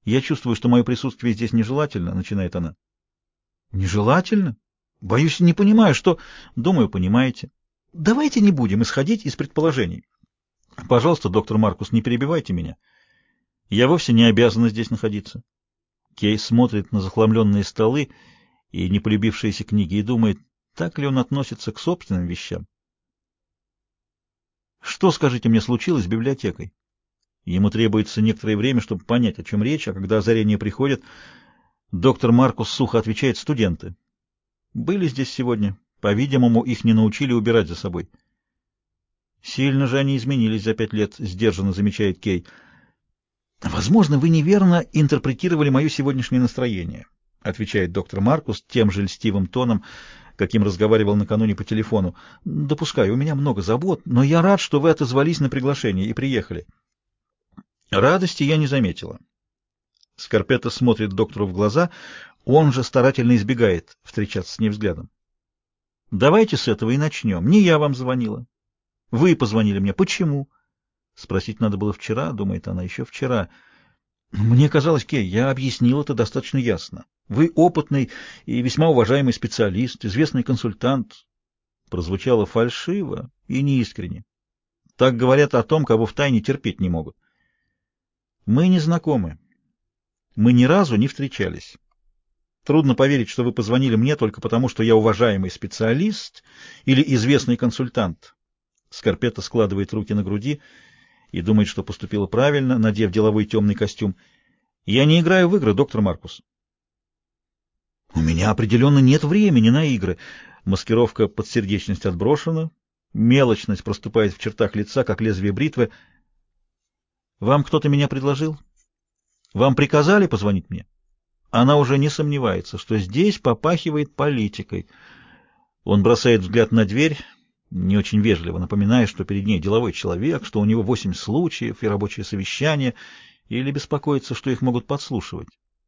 «Я чувствую, что мое присутствие здесь нежелательно», — начинает она. «Нежелательно? Боюсь, не понимаю, что...» «Думаю, понимаете. Давайте не будем исходить из предположений. Пожалуйста, доктор Маркус, не перебивайте меня. Я вовсе не обязана здесь находиться». Кей смотрит на захламленные столы и неполюбившиеся книги и думает, так ли он относится к собственным вещам. «Что, скажите мне, случилось с библиотекой?» Ему требуется некоторое время, чтобы понять, о чем речь, а когда озарение приходит, доктор Маркус сухо отвечает: «Студенты. Были здесь сегодня. По-видимому, их не научили убирать за собой». «Сильно же они изменились за 5 лет», — сдержанно замечает Кей. «Возможно, вы неверно интерпретировали мое сегодняшнее настроение», — отвечает доктор Маркус тем же льстивым тоном, каким разговаривал накануне по телефону. «Допускаю, у меня много забот, но я рад, что вы отозвались на приглашение и приехали». Радости я не заметила. Скарпетта смотрит доктору в глаза, он же старательно избегает встречаться с ней взглядом. «Давайте с этого и начнем. Не я вам звонила. Вы позвонили мне. Почему?» Спросить надо было вчера, думает она, еще вчера. «Мне казалось, Кей, я объяснил это достаточно ясно. Вы опытный и весьма уважаемый специалист, известный консультант». Прозвучало фальшиво и неискренне. Так говорят о том, кого втайне терпеть не могут. «Мы не знакомы. Мы ни разу не встречались. Трудно поверить, что вы позвонили мне только потому, что я уважаемый специалист или известный консультант». Скарпетта складывает руки на груди и думает, что поступила правильно, надев деловой темный костюм. «Я не играю в игры, доктор Маркус». «У меня определенно нет времени на игры». Маскировка под сердечность отброшена, мелочность проступает в чертах лица, как лезвие бритвы. «Вам кто-то меня предложил? Вам приказали позвонить мне?» Она уже не сомневается, что здесь попахивает политикой. Он бросает взгляд на дверь, не очень вежливо напоминая, что перед ней деловой человек, что у него 8 случаев и рабочее совещание, или беспокоится, что их могут подслушивать.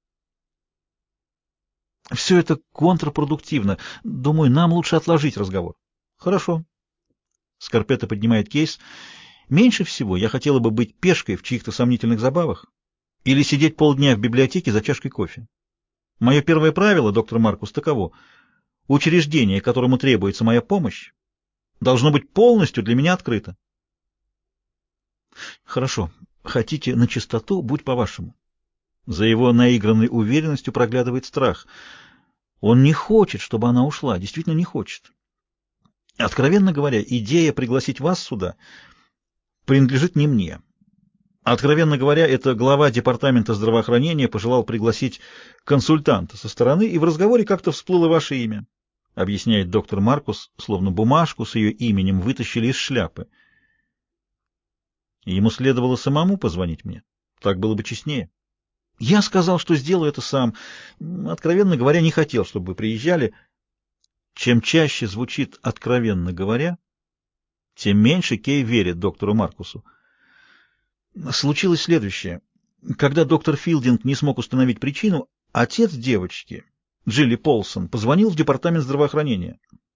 Все это контрпродуктивно. Думаю, нам лучше отложить разговор. Хорошо. Скарпетта поднимает кейс. Меньше всего я хотела бы быть пешкой в чьих-то сомнительных забавах или сидеть полдня в библиотеке за чашкой кофе. Мое первое правило, доктор Маркус, таково: учреждение, которому требуется моя помощь, должно быть полностью для меня открыто. Хорошо. Хотите на чистоту, будь по-вашему. За его наигранной уверенностью проглядывает страх. Он не хочет, чтобы она ушла, действительно не хочет. Откровенно говоря, идея пригласить вас сюда принадлежит не мне. Откровенно говоря, это глава департамента здравоохранения пожелал пригласить консультанта со стороны, и в разговоре как-то всплыло ваше имя, объясняет доктор Маркус, словно бумажку с ее именем вытащили из шляпы. Ему следовало самому позвонить мне. Так было бы честнее. Я сказал, что сделаю это сам. Откровенно говоря, не хотел, чтобы вы приезжали. Чем чаще звучит «откровенно говоря», тем меньше Кей верит доктору Маркусу. Случилось следующее. Когда доктор Филдинг не смог установить причину, отец девочки, Джилли Полсон, позвонил в департамент здравоохранения.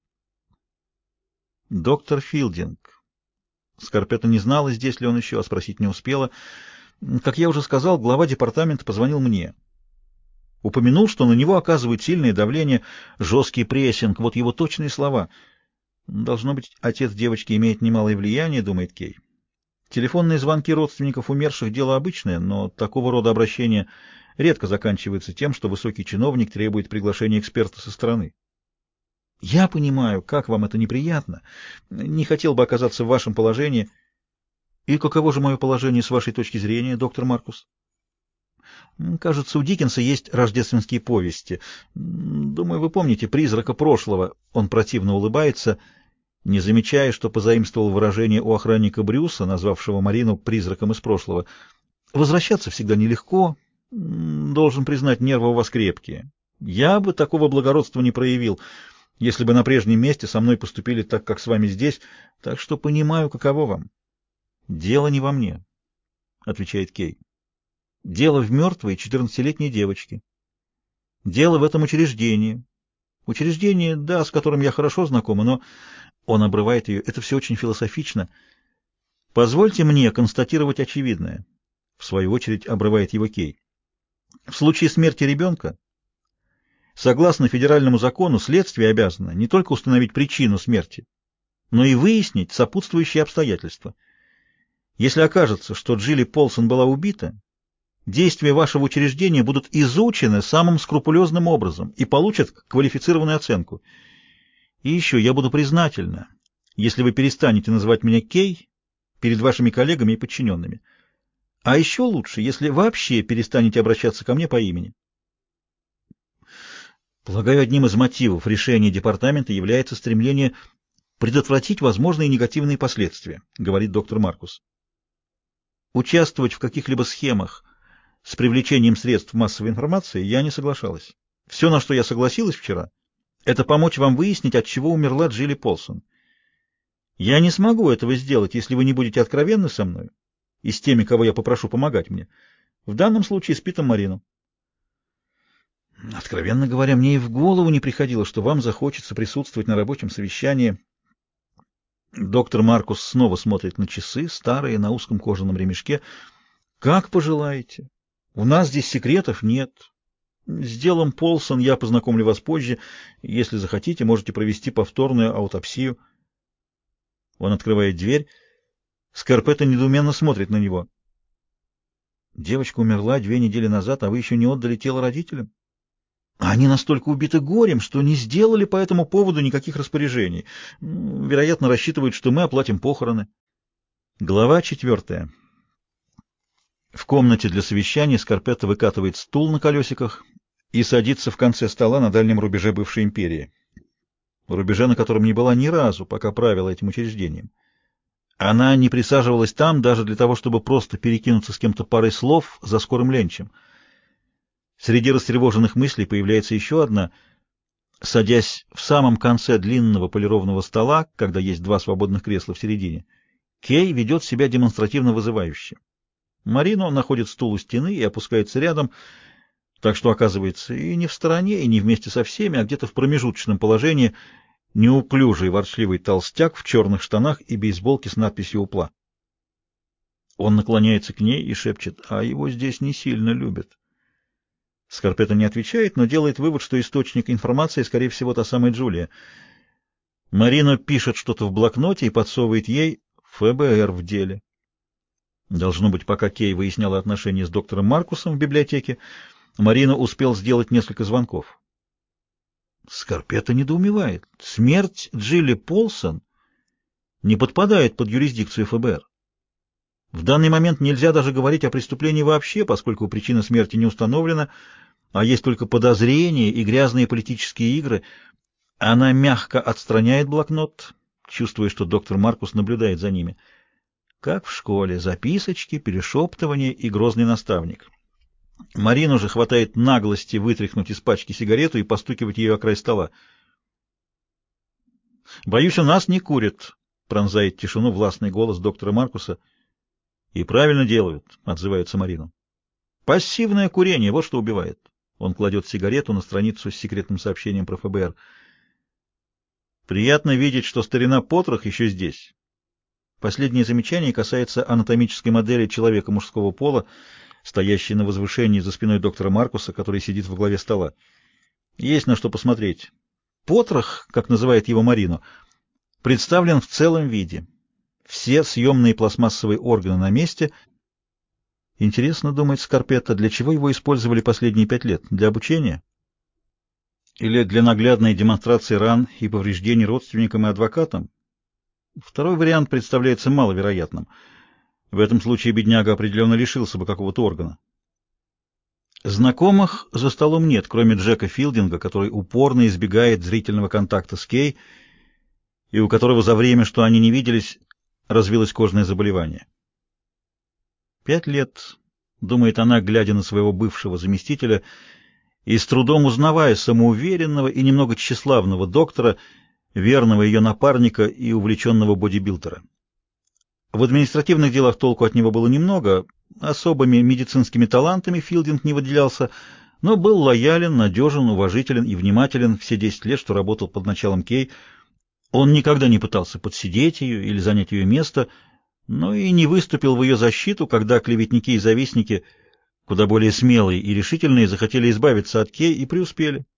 Доктор Филдинг. Скарпетта не знала, здесь ли он еще, а спросить не успела. Как я уже сказал, глава департамента позвонил мне. Упомянул, что на него оказывают сильное давление, жесткий прессинг. Вот его точные слова. Должно быть, отец девочки имеет немалое влияние, думает Кей. Телефонные звонки родственников умерших — дело обычное, но такого рода обращения редко заканчиваются тем, что высокий чиновник требует приглашения эксперта со стороны. Я понимаю, как вам это неприятно. Не хотел бы оказаться в вашем положении. И каково же мое положение с вашей точки зрения, доктор Маркус? Кажется, у Диккенса есть рождественские повести. Думаю, вы помните «Призрака прошлого». Он противно улыбается, не замечая, что позаимствовал выражение у охранника Брюса, назвавшего Марину призраком из прошлого. Возвращаться всегда нелегко. Должен признать, нервы у вас крепкие. Я бы такого благородства не проявил, если бы на прежнем месте со мной поступили так, как с вами здесь, так что понимаю, каково вам. «Дело не во мне», — отвечает Кей. «Дело в мертвой 14-летней девочке. Дело в этом учреждении. Учреждение, да, с которым я хорошо знакома, но...» Он обрывает ее. «Это все очень философично. Позвольте мне констатировать очевидное». В свою очередь обрывает его Кей. В случае смерти ребенка, согласно федеральному закону, следствие обязано не только установить причину смерти, но и выяснить сопутствующие обстоятельства. Если окажется, что Джилли Полсон была убита, действия вашего учреждения будут изучены самым скрупулезным образом и получат квалифицированную оценку. И еще я буду признательна, если вы перестанете называть меня Кей перед вашими коллегами и подчиненными. А еще лучше, если вообще перестанете обращаться ко мне по имени. Полагаю, одним из мотивов решения департамента является стремление предотвратить возможные негативные последствия, говорит доктор Маркус. Участвовать в каких-либо схемах с привлечением средств массовой информации я не соглашалась. Все, на что я согласилась вчера, это помочь вам выяснить, от чего умерла Джилли Полсон. Я не смогу этого сделать, если вы не будете откровенны со мной и с теми, кого я попрошу помогать мне. В данном случае с Питом Марино. Откровенно говоря, мне и в голову не приходило, что вам захочется присутствовать на рабочем совещании. Доктор Маркус снова смотрит на часы, старые, на узком кожаном ремешке. Как пожелаете. У нас здесь секретов нет. С делом Полсон я познакомлю вас позже. Если захотите, можете провести повторную аутопсию. Он открывает дверь. Скарпетта недоуменно смотрит на него. Девочка умерла 2 недели назад, а вы еще не отдали тело родителям? Они настолько убиты горем, что не сделали по этому поводу никаких распоряжений. Вероятно, рассчитывают, что мы оплатим похороны. Глава 4. В комнате для совещаний Скарпетта выкатывает стул на колесиках и садится в конце стола на дальнем рубеже бывшей империи. Рубеже, на котором не была ни разу, пока правила этим учреждением. Она не присаживалась там даже для того, чтобы просто перекинуться с кем-то парой слов за скорым ленчем. Среди растревоженных мыслей появляется еще одна. Садясь в самом конце длинного полированного стола, когда есть 2 свободных кресла в середине, Кей ведет себя демонстративно вызывающе. Марино находит стул у стены и опускается рядом, так что оказывается и не в стороне, и не вместе со всеми, а где-то в промежуточном положении, неуклюжий ворчливый толстяк в черных штанах и бейсболке с надписью «УПЛА». Он наклоняется к ней и шепчет: «А его здесь не сильно любят». Скарпетта не отвечает, но делает вывод, что источник информации, скорее всего, та самая Джулия. Марино пишет что-то в блокноте и подсовывает ей: «ФБР в деле». Должно быть, пока Кей выясняла отношения с доктором Маркусом в библиотеке, Марино успел сделать несколько звонков. Скарпетта недоумевает. Смерть Джилли Полсон не подпадает под юрисдикцию ФБР. В данный момент нельзя даже говорить о преступлении вообще, поскольку причина смерти не установлена, а есть только подозрения и грязные политические игры. Она мягко отстраняет блокнот, чувствуя, что доктор Маркус наблюдает за ними. Как в школе: записочки, перешептывания и грозный наставник. Марина же хватает наглости вытряхнуть из пачки сигарету и постукивать ее о край стола. «Боюсь, у нас не курят», — пронзает тишину властный голос доктора Маркуса. «И правильно делают», — отзывается Марина. «Пассивное курение — вот что убивает». Он кладет сигарету на страницу с секретным сообщением про ФБР. «Приятно видеть, что старина Потрох еще здесь». Последнее замечание касается анатомической модели человека мужского пола, стоящей на возвышении за спиной доктора Маркуса, который сидит во главе стола. Есть на что посмотреть. Потрох, как называет его Марино, представлен в целом виде. Все съемные пластмассовые органы на месте. Интересно, думает Скарпетта, для чего его использовали последние 5 лет? Для обучения? Или для наглядной демонстрации ран и повреждений родственникам и адвокатам? Второй вариант представляется маловероятным. В этом случае бедняга определенно лишился бы какого-то органа. Знакомых за столом нет, кроме Джека Филдинга, который упорно избегает зрительного контакта с Кей, и у которого за время, что они не виделись, развилось кожное заболевание. 5 лет, думает она, глядя на своего бывшего заместителя, и с трудом узнавая самоуверенного и немного тщеславного доктора, верного ее напарника и увлеченного бодибилдера. В административных делах толку от него было немного, особыми медицинскими талантами Филдинг не выделялся, но был лоялен, надежен, уважителен и внимателен все 10 лет, что работал под началом Кей. Он никогда не пытался подсидеть ее или занять ее место, но и не выступил в ее защиту, когда клеветники и завистники Куда более смелые и решительные захотели избавиться от Кей и преуспели.